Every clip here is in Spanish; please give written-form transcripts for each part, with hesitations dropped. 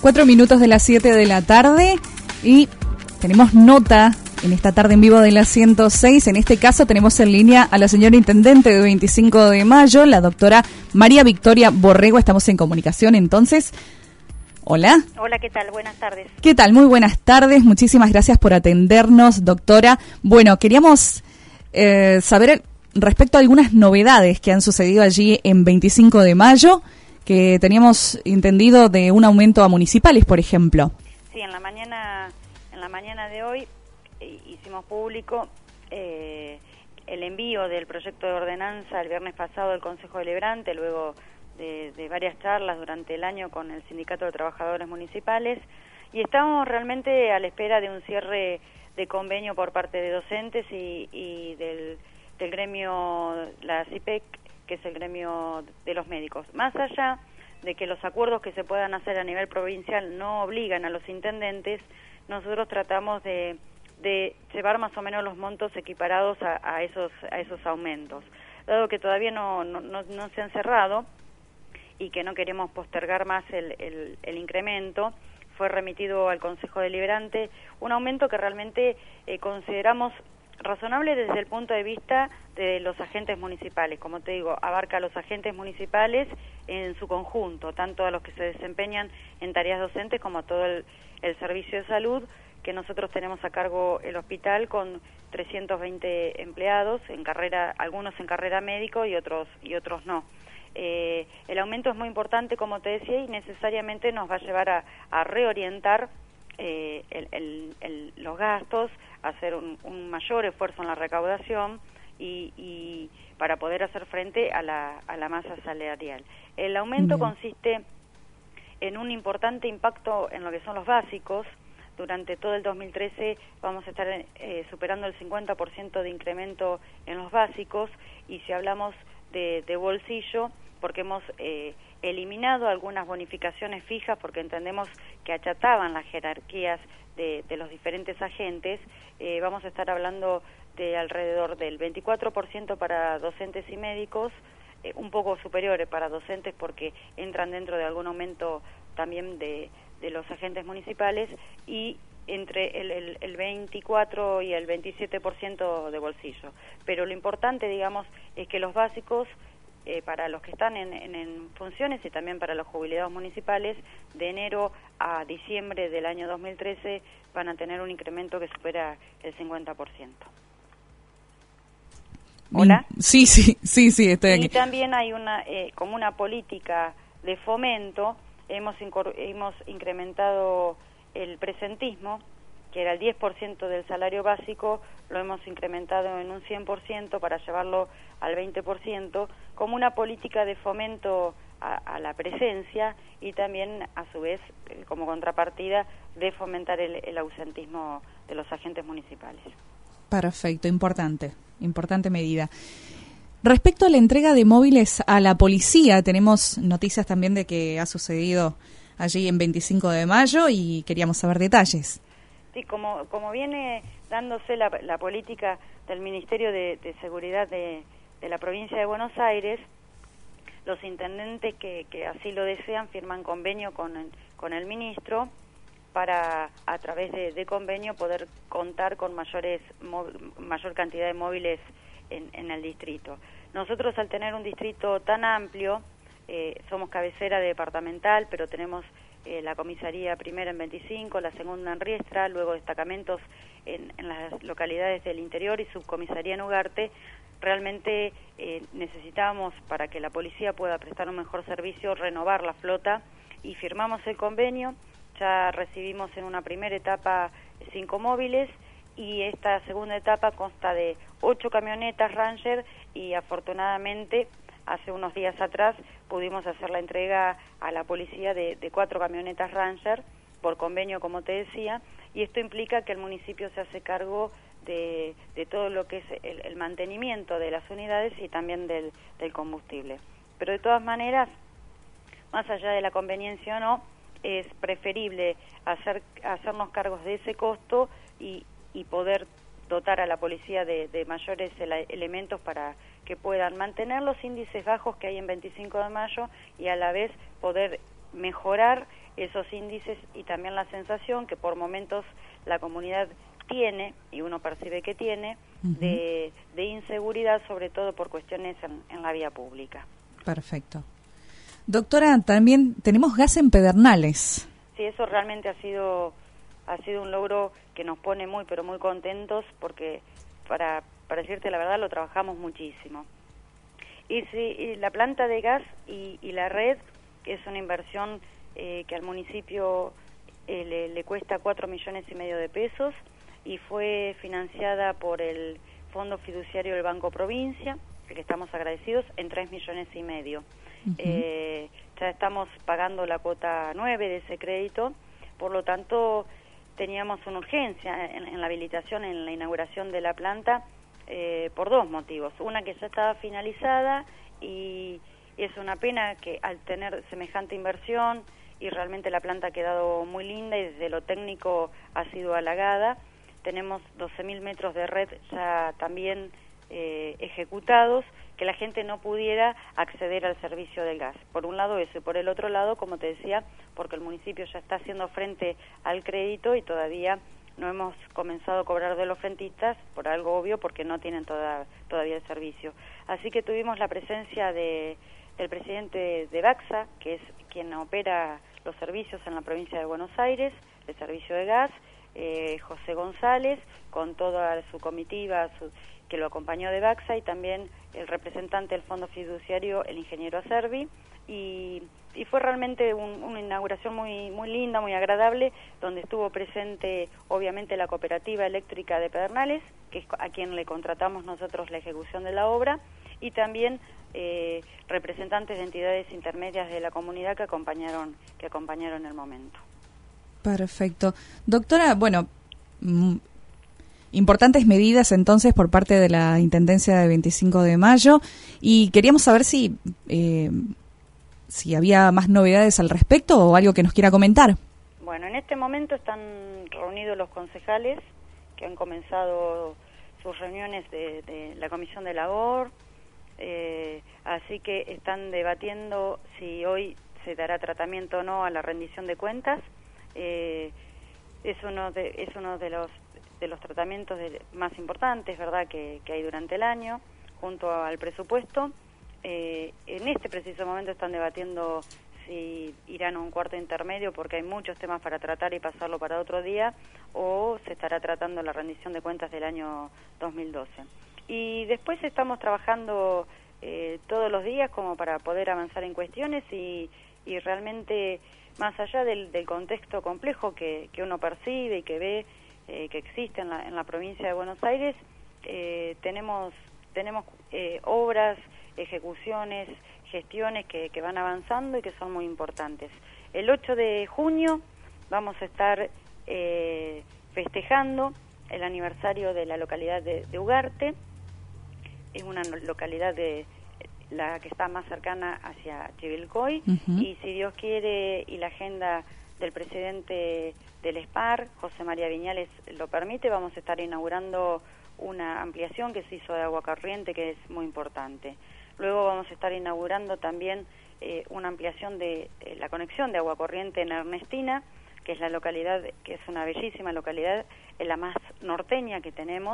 4 minutos de las 7 de la tarde y tenemos nota en esta tarde en vivo de la 106. En este caso tenemos en línea a la señora intendente de 25 de mayo, la doctora María Victoria Borrego. Estamos en comunicación entonces. Hola. Hola, ¿qué tal? Buenas tardes. ¿Qué tal? Muy buenas tardes. Muchísimas gracias por atendernos, doctora. Bueno, queríamos saber respecto a algunas novedades que han sucedido allí en 25 de mayo, que teníamos entendido de un aumento a municipales, por ejemplo. Sí, en la mañana de hoy hicimos público el envío del proyecto de ordenanza el viernes pasado del Consejo Deliberante, luego de varias charlas durante el año con el Sindicato de Trabajadores Municipales, y estamos realmente a la espera de un cierre de convenio por parte de docentes y del gremio, la CIPEC, que es el gremio de los médicos. Más allá de que los acuerdos que se puedan hacer a nivel provincial no obligan a los intendentes, nosotros tratamos de llevar más o menos los montos equiparados a esos aumentos. Dado que todavía no se han cerrado y que no queremos postergar más el incremento, fue remitido al Consejo Deliberante un aumento que realmente consideramos razonable desde el punto de vista de los agentes municipales. Como te digo, abarca a los agentes municipales en su conjunto, tanto a los que se desempeñan en tareas docentes como a todo el servicio de salud, que nosotros tenemos a cargo el hospital con 320 empleados, en carrera, algunos en carrera médico y otros no. El aumento es muy importante, como te decía, y necesariamente nos va a llevar a reorientar los gastos, hacer un mayor esfuerzo en la recaudación y para poder hacer frente a la masa salarial. El aumento consiste en un importante impacto en lo que son los básicos. Durante todo el 2013 vamos a estar superando el 50% de incremento en los básicos, y si hablamos de bolsillo, porque hemos eliminado algunas bonificaciones fijas porque entendemos que achataban las jerarquías de los diferentes agentes, vamos a estar hablando de alrededor del 24% para docentes y médicos, un poco superiores para docentes porque entran dentro de algún aumento también de los agentes municipales, y entre el 24 y el 27% de bolsillo. Pero lo importante, digamos, es que los básicos, para los que están en funciones y también para los jubilados municipales, de enero a diciembre del año 2013 van a tener un incremento que supera el 50%. ¿Hola? Sí, estoy aquí. Y también hay como una política de fomento, hemos incrementado el presentismo, que era el 10% del salario básico, lo hemos incrementado en un 100% para llevarlo al 20%, como una política de fomento a la presencia, y también, a su vez, como contrapartida, de fomentar el ausentismo de los agentes municipales. Perfecto, importante medida. Respecto a la entrega de móviles a la policía, tenemos noticias también de que ha sucedido allí en 25 de mayo y queríamos saber detalles. Sí, como viene dándose la política del Ministerio de Seguridad de la provincia de Buenos Aires, los intendentes que así lo desean firman convenio con el ministro para, a través de convenio, poder contar con mayor cantidad de móviles en el distrito. Nosotros, al tener un distrito tan amplio, somos cabecera departamental, pero tenemos la comisaría primera en 25, la segunda en Riestra, luego destacamentos en las localidades del interior y subcomisaría en Ugarte. Realmente necesitábamos, para que la policía pueda prestar un mejor servicio, renovar la flota, y firmamos el convenio. Ya recibimos en una primera etapa 5 móviles, y esta segunda etapa consta de 8 camionetas Ranger, y afortunadamente hace unos días atrás pudimos hacer la entrega a la policía de 4 camionetas Ranger por convenio, como te decía, y esto implica que el municipio se hace cargo de todo lo que es el mantenimiento de las unidades y también del combustible. Pero de todas maneras, más allá de la conveniencia o no, es preferible hacernos cargos de ese costo y poder dotar a la policía de mayores elementos para que puedan mantener los índices bajos que hay en 25 de mayo y a la vez poder mejorar esos índices y también la sensación que por momentos la comunidad tiene, y uno percibe que tiene, de inseguridad, sobre todo por cuestiones en la vía pública. Perfecto. Doctora, también tenemos gas en Pedernales. Sí, eso realmente ha sido un logro que nos pone muy, pero muy contentos, porque para decirte la verdad lo trabajamos muchísimo. Y la planta de gas y la red es una inversión que al municipio le cuesta 4,5 millones de pesos, y fue financiada por el Fondo Fiduciario del Banco Provincia, al que estamos agradecidos, en 3,5 millones. Ya estamos pagando la cuota 9 de ese crédito, por lo tanto teníamos una urgencia en la habilitación, en la inauguración de la planta, por dos motivos. Una, que ya estaba finalizada, y es una pena que al tener semejante inversión, y realmente la planta ha quedado muy linda y desde lo técnico ha sido halagada, tenemos 12.000 metros de red ya también ejecutados, que la gente no pudiera acceder al servicio del gas. Por un lado eso, y por el otro lado, como te decía, porque el municipio ya está haciendo frente al crédito y todavía no hemos comenzado a cobrar de los frentistas, por algo obvio, porque no tienen todavía el servicio. Así que tuvimos la presencia del presidente de BACSA, que es quien opera los servicios en la provincia de Buenos Aires, el servicio de gas, José González, con toda su comitiva que lo acompañó de BACSA, y también el representante del Fondo Fiduciario, el ingeniero Acerbi, y fue realmente una inauguración muy linda, muy agradable, donde estuvo presente obviamente la Cooperativa Eléctrica de Pedernales, que es a quien le contratamos nosotros la ejecución de la obra, y también representantes de entidades intermedias de la comunidad que acompañaron el momento. Perfecto. Doctora, bueno, importantes medidas entonces por parte de la Intendencia de 25 de Mayo, y queríamos saber si había más novedades al respecto o algo que nos quiera comentar. Bueno, en este momento están reunidos los concejales que han comenzado sus reuniones de la Comisión de Labor, así que están debatiendo si hoy se dará tratamiento o no a la rendición de cuentas. Es uno de los tratamientos más importantes, ¿verdad?, que hay durante el año, junto al presupuesto. En este preciso momento están debatiendo si irán a un cuarto intermedio, porque hay muchos temas para tratar y pasarlo para otro día, o se estará tratando la rendición de cuentas del año 2012. Y después estamos trabajando todos los días como para poder avanzar en cuestiones y realmente, más allá del contexto complejo que uno percibe y que ve que existe en la provincia de Buenos Aires, tenemos obras, ejecuciones, gestiones que van avanzando y que son muy importantes. El 8 de junio vamos a estar festejando el aniversario de la localidad de Ugarte. Es una localidad la que está más cercana hacia Chivilcoy, y si Dios quiere y la agenda del presidente del SPAR, José María Viñales, lo permite, vamos a estar inaugurando una ampliación que se hizo de agua corriente, que es muy importante. Luego vamos a estar inaugurando también una ampliación de la conexión de agua corriente en Ernestina, que es la localidad, que es una bellísima localidad, la más norteña que tenemos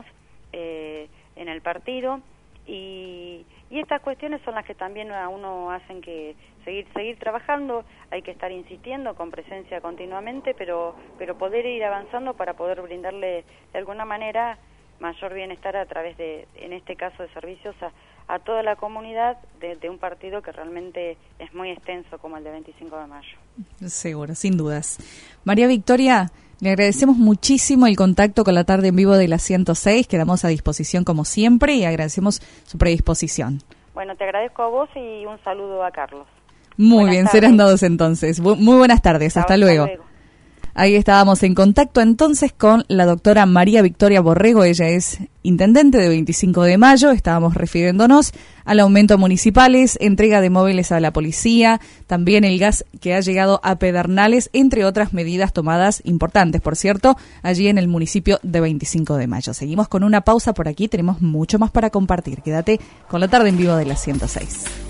en el partido. Y estas cuestiones son las que también a uno hacen que seguir trabajando. Hay que estar insistiendo con presencia continuamente, pero poder ir avanzando para poder brindarle de alguna manera mayor bienestar a través de, en este caso, de servicios a toda la comunidad de un partido que realmente es muy extenso como el de 25 de Mayo. Seguro, sin dudas. María Victoria, le agradecemos muchísimo el contacto con la tarde en vivo de la 106, quedamos a disposición como siempre y agradecemos su predisposición. Bueno, te agradezco a vos y un saludo a Carlos. Muy buenas bien, tardes. Serán dados entonces. Muy buenas tardes, Chao, hasta luego. Ahí estábamos en contacto entonces con la doctora María Victoria Borrego, ella es intendente de 25 de Mayo, estábamos refiriéndonos al aumento a municipales, entrega de móviles a la policía, también el gas que ha llegado a Pedernales, entre otras medidas tomadas importantes, por cierto, allí en el municipio de 25 de Mayo. Seguimos con una pausa por aquí, tenemos mucho más para compartir, quédate con la tarde en vivo de la 106.